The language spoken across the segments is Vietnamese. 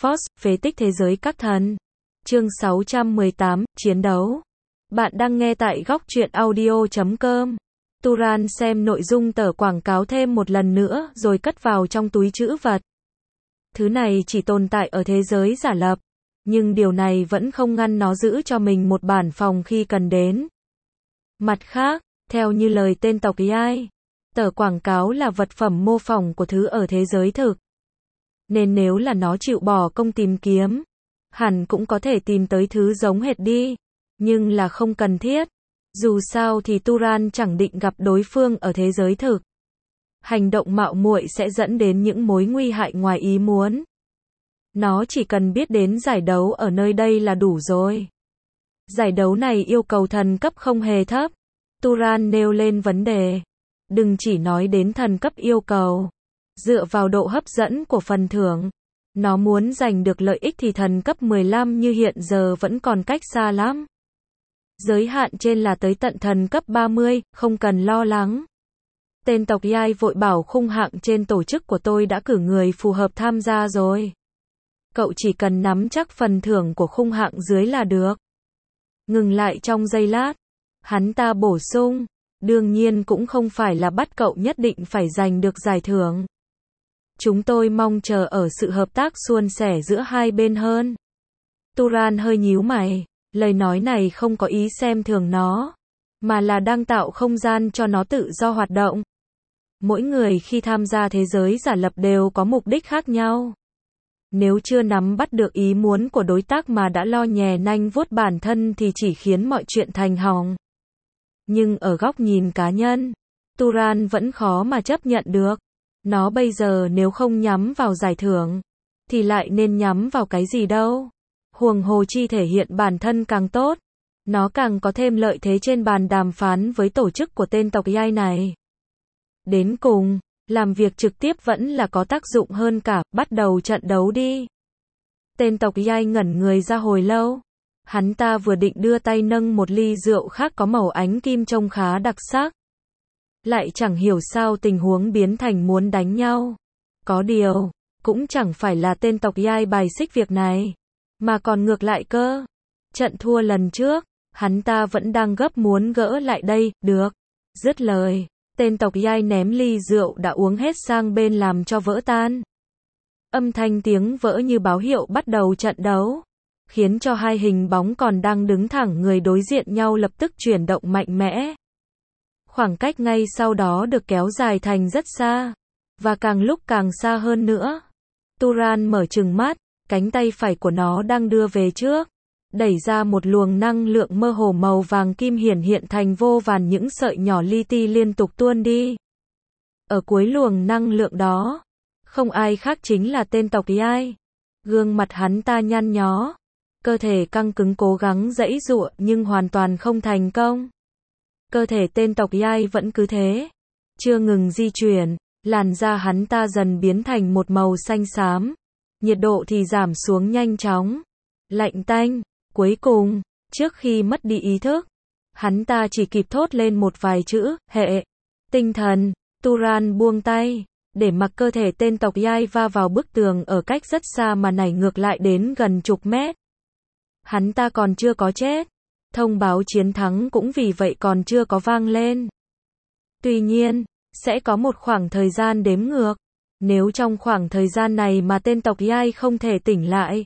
Force, phế tích thế giới các thần. Chương 618, chiến đấu. Bạn đang nghe tại góc truyện audio.com. Turan xem nội dung tờ quảng cáo thêm một lần nữa rồi cất vào trong túi trữ vật. Thứ này chỉ tồn tại ở thế giới giả lập, nhưng điều này vẫn không ngăn nó giữ cho mình một bản phòng khi cần đến. Mặt khác, theo như lời tên tộc AI, tờ quảng cáo là vật phẩm mô phỏng của thứ ở thế giới thực. Nên nếu là nó chịu bỏ công tìm kiếm, hẳn cũng có thể tìm tới thứ giống hệt đi, nhưng là không cần thiết. Dù sao thì Turan chẳng định gặp đối phương ở thế giới thực. Hành động mạo muội sẽ dẫn đến những mối nguy hại ngoài ý muốn. Nó chỉ cần biết đến giải đấu ở nơi đây là đủ rồi. Giải đấu này yêu cầu thần cấp không hề thấp. Turan nêu lên vấn đề. Đừng chỉ nói đến thần cấp yêu cầu. Dựa vào độ hấp dẫn của phần thưởng, nó muốn giành được lợi ích thì thần cấp 15 như hiện giờ vẫn còn cách xa lắm. Giới hạn trên là tới tận thần cấp 30, không cần lo lắng. Tên tộc AI vội bảo khung hạng trên tổ chức của tôi đã cử người phù hợp tham gia rồi. Cậu chỉ cần nắm chắc phần thưởng của khung hạng dưới là được. Ngừng lại trong giây lát, hắn ta bổ sung, đương nhiên cũng không phải là bắt cậu nhất định phải giành được giải thưởng. Chúng tôi mong chờ ở sự hợp tác suôn sẻ giữa hai bên hơn. Turan hơi nhíu mày, lời nói này không có ý xem thường nó, mà là đang tạo không gian cho nó tự do hoạt động. Mỗi người khi tham gia thế giới giả lập đều có mục đích khác nhau. Nếu chưa nắm bắt được ý muốn của đối tác mà đã lo nhè nanh vuốt bản thân thì chỉ khiến mọi chuyện thành hỏng. Nhưng ở góc nhìn cá nhân, Turan vẫn khó mà chấp nhận được. Nó bây giờ nếu không nhắm vào giải thưởng, thì lại nên nhắm vào cái gì đâu. Huống hồ chi thể hiện bản thân càng tốt, nó càng có thêm lợi thế trên bàn đàm phán với tổ chức của tên tộc AI này. Đến cùng, làm việc trực tiếp vẫn là có tác dụng hơn cả, bắt đầu trận đấu đi. Tên tộc AI ngẩn người ra hồi lâu. Hắn ta vừa định đưa tay nâng một ly rượu khác có màu ánh kim trông khá đặc sắc. Lại chẳng hiểu sao tình huống biến thành muốn đánh nhau. Có điều, cũng chẳng phải là tên tộc AI bài xích việc này, mà còn ngược lại cơ. Trận thua lần trước, hắn ta vẫn đang gấp muốn gỡ lại đây, được. Dứt lời, tên tộc AI ném ly rượu đã uống hết sang bên làm cho vỡ tan. Âm thanh tiếng vỡ như báo hiệu bắt đầu trận đấu, khiến cho hai hình bóng còn đang đứng thẳng người đối diện nhau lập tức chuyển động mạnh mẽ. Khoảng cách ngay sau đó được kéo dài thành rất xa, và càng lúc càng xa hơn nữa. Turan mở trừng mắt, cánh tay phải của nó đang đưa về trước, đẩy ra một luồng năng lượng mơ hồ màu vàng kim hiển hiện thành vô vàn những sợi nhỏ li ti liên tục tuôn đi. Ở cuối luồng năng lượng đó, không ai khác chính là tên tộc AI. Gương mặt hắn ta nhăn nhó, cơ thể căng cứng cố gắng giãy giụa nhưng hoàn toàn không thành công. Cơ thể tên tộc AI vẫn cứ thế, chưa ngừng di chuyển, làn da hắn ta dần biến thành một màu xanh xám, nhiệt độ thì giảm xuống nhanh chóng, lạnh tanh. Cuối cùng, trước khi mất đi ý thức, hắn ta chỉ kịp thốt lên một vài chữ, hệ, tinh thần. Turan buông tay, để mặc cơ thể tên tộc AI va vào bức tường ở cách rất xa mà nảy ngược lại đến gần chục mét. Hắn ta còn chưa có chết. Thông báo chiến thắng cũng vì vậy còn chưa có vang lên. Tuy nhiên, sẽ có một khoảng thời gian đếm ngược. Nếu trong khoảng thời gian này mà tên tộc AI không thể tỉnh lại,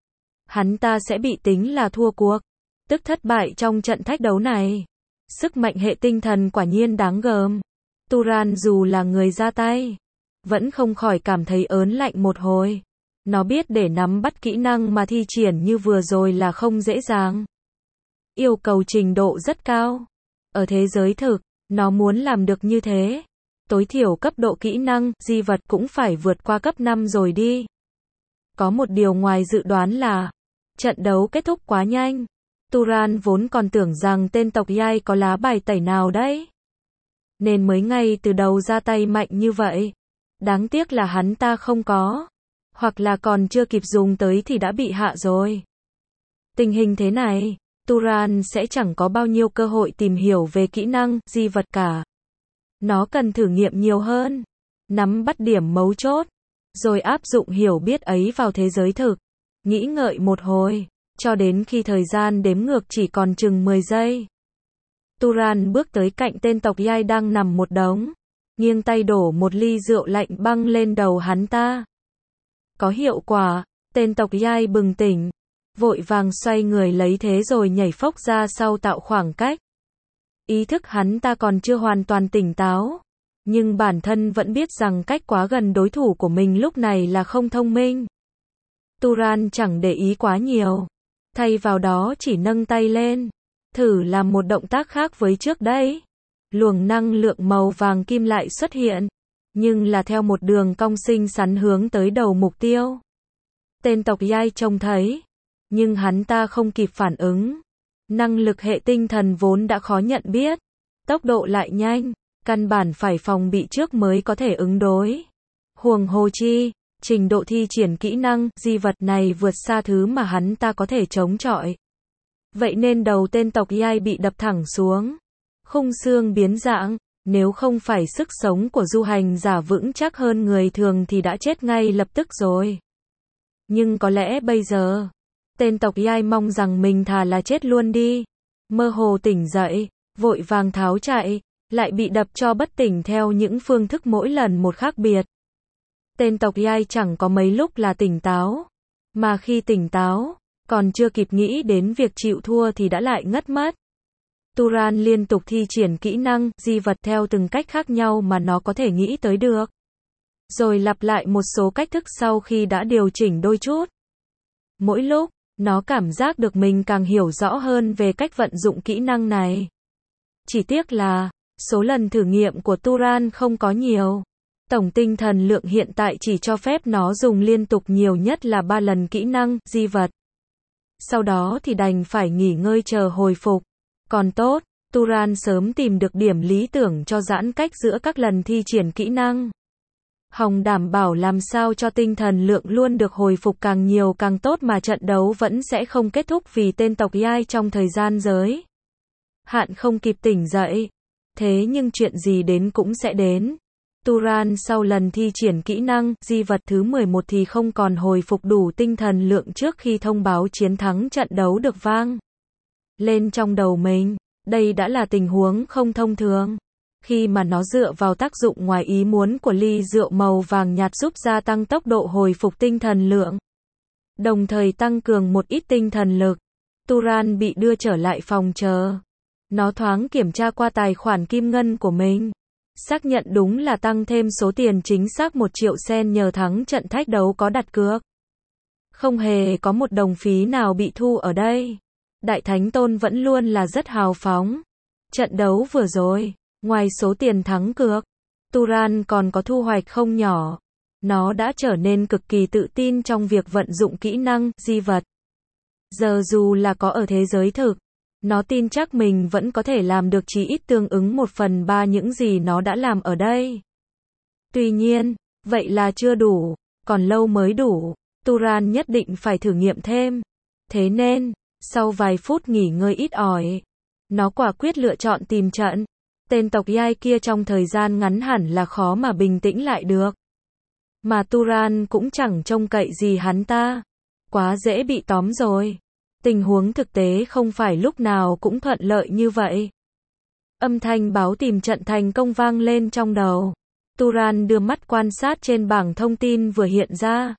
hắn ta sẽ bị tính là thua cuộc, tức thất bại trong trận thách đấu này. Sức mạnh hệ tinh thần quả nhiên đáng gờm. Turan dù là người ra tay, vẫn không khỏi cảm thấy ớn lạnh một hồi. Nó biết để nắm bắt kỹ năng mà thi triển như vừa rồi là không dễ dàng. Yêu cầu trình độ rất cao. Ở thế giới thực, nó muốn làm được như thế, tối thiểu cấp độ kỹ năng, di vật cũng phải vượt qua cấp 5 rồi đi. Có một điều ngoài dự đoán là, trận đấu kết thúc quá nhanh. Turan vốn còn tưởng rằng tên tộc AI có lá bài tẩy nào đấy, nên mới ngay từ đầu ra tay mạnh như vậy. Đáng tiếc là hắn ta không có, hoặc là còn chưa kịp dùng tới thì đã bị hạ rồi. Tình hình thế này, Turan sẽ chẳng có bao nhiêu cơ hội tìm hiểu về kỹ năng, di vật cả. Nó cần thử nghiệm nhiều hơn, nắm bắt điểm mấu chốt, rồi áp dụng hiểu biết ấy vào thế giới thực. nghĩ ngợi một hồi, cho đến khi thời gian đếm ngược chỉ còn chừng 10 giây. Turan bước tới cạnh tên tộc Yai đang nằm một đống, nghiêng tay đổ một ly rượu lạnh băng lên đầu hắn ta. Có hiệu quả, tên tộc Yai bừng tỉnh, vội vàng xoay người lấy thế rồi nhảy phốc ra sau tạo khoảng cách. Ý thức hắn ta còn chưa hoàn toàn tỉnh táo, nhưng bản thân vẫn biết rằng cách quá gần đối thủ của mình lúc này là không thông minh. Turan chẳng để ý quá nhiều, thay vào đó chỉ nâng tay lên, thử làm một động tác khác với trước đây. Luồng năng lượng màu vàng kim lại xuất hiện, nhưng là theo một đường cong xinh xắn hướng tới đầu mục tiêu. Tên tộc Yai trông thấy, nhưng hắn ta không kịp phản ứng. Năng lực hệ tinh thần vốn đã khó nhận biết, tốc độ lại nhanh, căn bản phải phòng bị trước mới có thể ứng đối. Huống hồ chi, trình độ thi triển kỹ năng, di vật này vượt xa thứ mà hắn ta có thể chống chọi. Vậy nên đầu tên tộc Yai bị đập thẳng xuống. Khung xương biến dạng, nếu không phải sức sống của du hành giả vững chắc hơn người thường thì đã chết ngay lập tức rồi. Nhưng có lẽ bây giờ, tên tộc Yai mong rằng mình thà là chết luôn đi. Mơ hồ tỉnh dậy, vội vàng tháo chạy, lại bị đập cho bất tỉnh theo những phương thức mỗi lần một khác biệt. Tên tộc Yai chẳng có mấy lúc là tỉnh táo, mà khi tỉnh táo, còn chưa kịp nghĩ đến việc chịu thua thì đã lại ngất mất. Turan liên tục thi triển kỹ năng, di vật theo từng cách khác nhau mà nó có thể nghĩ tới được. Rồi lặp lại một số cách thức sau khi đã điều chỉnh đôi chút. Mỗi lúc, nó cảm giác được mình càng hiểu rõ hơn về cách vận dụng kỹ năng này. Chỉ tiếc là, số lần thử nghiệm của Turan không có nhiều. Tổng tinh thần lượng hiện tại chỉ cho phép nó dùng liên tục nhiều nhất là 3 lần kỹ năng, di vật. Sau đó thì đành phải nghỉ ngơi chờ hồi phục. Còn tốt, Turan sớm tìm được điểm lý tưởng cho giãn cách giữa các lần thi triển kỹ năng. Hòng đảm bảo làm sao cho tinh thần lượng luôn được hồi phục càng nhiều càng tốt mà trận đấu vẫn sẽ không kết thúc vì tên tộc Yai trong thời gian giới hạn không kịp tỉnh dậy. Thế nhưng chuyện gì đến cũng sẽ đến. Turan sau lần thi triển kỹ năng, di vật thứ 11 thì không còn hồi phục đủ tinh thần lượng trước khi thông báo chiến thắng trận đấu được vang lên trong đầu mình. Đây đã là tình huống không thông thường. Khi mà nó dựa vào tác dụng ngoài ý muốn của ly rượu màu vàng nhạt giúp gia tăng tốc độ hồi phục tinh thần lượng, đồng thời tăng cường một ít tinh thần lực. Turan bị đưa trở lại phòng chờ. Nó thoáng kiểm tra qua tài khoản kim ngân của mình. Xác nhận đúng là tăng thêm số tiền chính xác 1 triệu sen nhờ thắng trận thách đấu có đặt cược. Không hề có một đồng phí nào bị thu ở đây. Đại Thánh Tôn vẫn luôn là rất hào phóng. Trận đấu vừa rồi, ngoài số tiền thắng cược, Turan còn có thu hoạch không nhỏ. Nó đã trở nên cực kỳ tự tin trong việc vận dụng kỹ năng, di vật. Giờ dù là có ở thế giới thực, nó tin chắc mình vẫn có thể làm được chí ít tương ứng 1/3 những gì nó đã làm ở đây. Tuy nhiên, vậy là chưa đủ, còn lâu mới đủ. Turan nhất định phải thử nghiệm thêm. Thế nên, sau vài phút nghỉ ngơi ít ỏi, nó quả quyết lựa chọn tìm trận. Tên tộc Yai kia trong thời gian ngắn hẳn là khó mà bình tĩnh lại được. Mà Turan cũng chẳng trông cậy gì hắn ta. Quá dễ bị tóm rồi. Tình huống thực tế không phải lúc nào cũng thuận lợi như vậy. Âm thanh báo tìm trận thành công vang lên trong đầu. Turan đưa mắt quan sát trên bảng thông tin vừa hiện ra.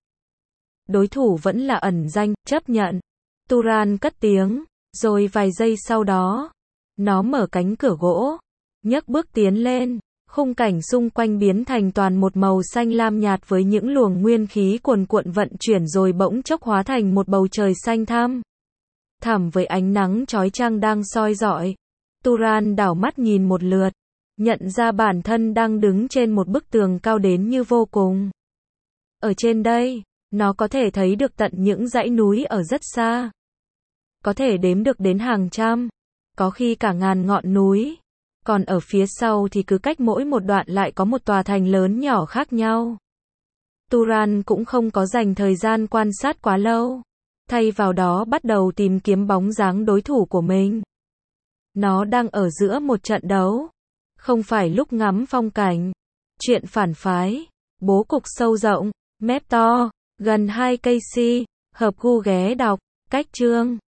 Đối thủ vẫn là ẩn danh, chấp nhận. Turan cất tiếng, rồi vài giây sau đó, nó mở cánh cửa gỗ, nhấc bước tiến lên. Khung cảnh xung quanh biến thành toàn một màu xanh lam nhạt với những luồng nguyên khí cuồn cuộn vận chuyển rồi bỗng chốc hóa thành một bầu trời xanh thẳm với ánh nắng chói chang đang soi rọi. Turan đảo mắt nhìn một lượt, nhận ra bản thân đang đứng trên một bức tường cao đến như vô cùng. Ở trên đây, nó có thể thấy được tận những dãy núi ở rất xa. Có thể đếm được đến hàng trăm, có khi cả ngàn ngọn núi. Còn ở phía sau thì cứ cách mỗi một đoạn lại có một tòa thành lớn nhỏ khác nhau. Turan cũng không có dành thời gian quan sát quá lâu. Thay vào đó bắt đầu tìm kiếm bóng dáng đối thủ của mình. Nó đang ở giữa một trận đấu. Không phải lúc ngắm phong cảnh. Chuyện phản phái. Bố cục sâu rộng. Mép to. Gần 2 cây si. Hợp gu ghé đọc. Cách chương